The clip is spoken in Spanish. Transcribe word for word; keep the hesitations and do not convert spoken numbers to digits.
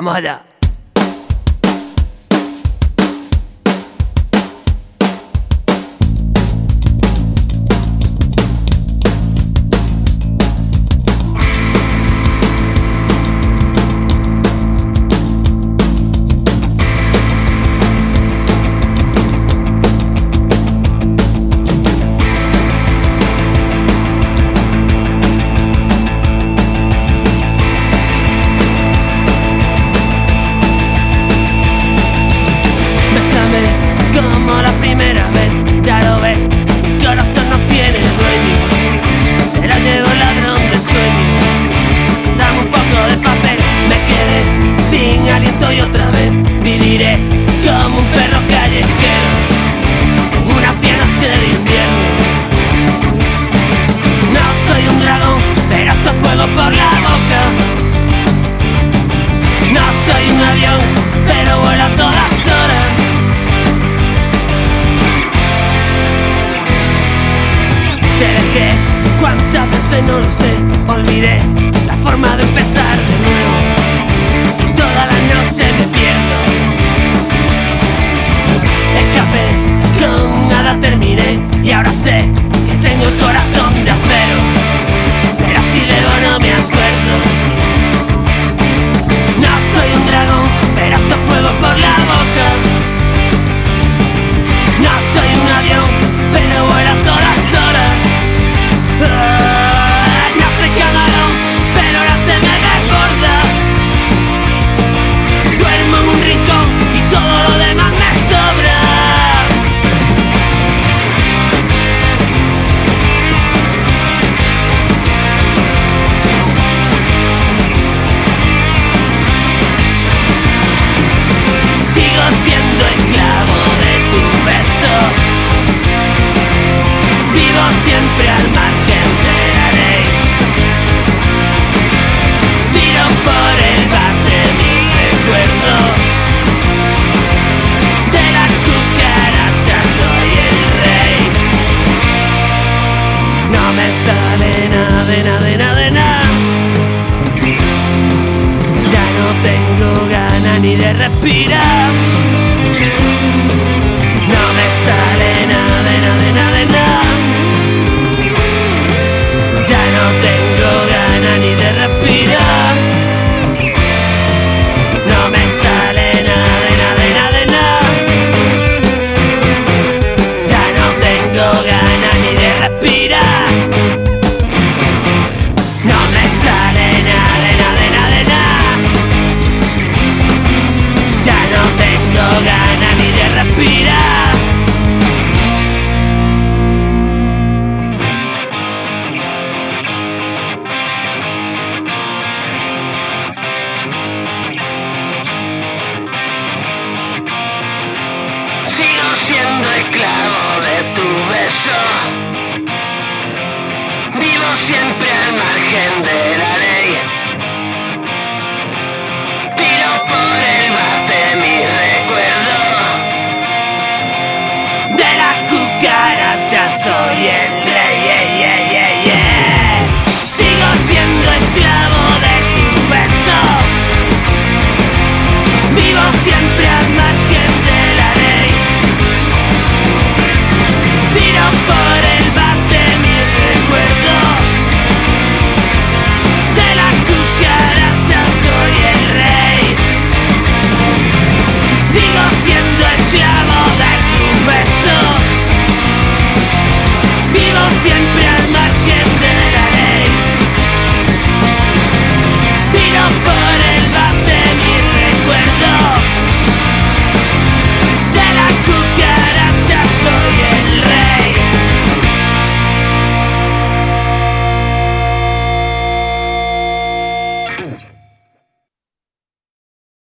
Vamos allá. Como la primera vez, ya lo ves, mi corazón no tiene dueño, se la llevó el ladrón de sueño. Dame un poco de papel, me quedé sin aliento y otra vez viviré como un perro callejero, una fría noche de invierno. No soy un dragón, pero echo fuego por la boca. No soy un avión, pero vuelo a todas horas. Te dejé, cuántas veces no lo sé, olvidé la forma de empezar de nuevo y toda la noche me pierdo. Escapé, con nada terminé y ahora sé que tengo el corazón de acero, pero si bebo no me acuerdo. No soy un dragón, pero echo fuego por la boca. No soy un avión, pero vuelo a todas horas. Uh, no soy camarón, pero ahora te me desborda. Duermo en un rincón y todo lo demás me sobra. Sigo siendo esclavo de tu beso. Vivo siempre al margen de la ley. Tiro por el bar de mis recuerdos. De la cucaracha soy el rey. No me sale nada de nada de nada de nada. Ya no tengo ganas ni de respirar. No me sale nada de nada de nada de nada. Ya no tengo ganas ni de respirar. No me sale nada de nada de nada de nada. Ya no tengo ganas ni de respirar. No me sale nada de nada de nada de nada. Ya no tengo ganas ni de respirar. Sigo siendo esclavo de tu beso. Vivo siempre al margen de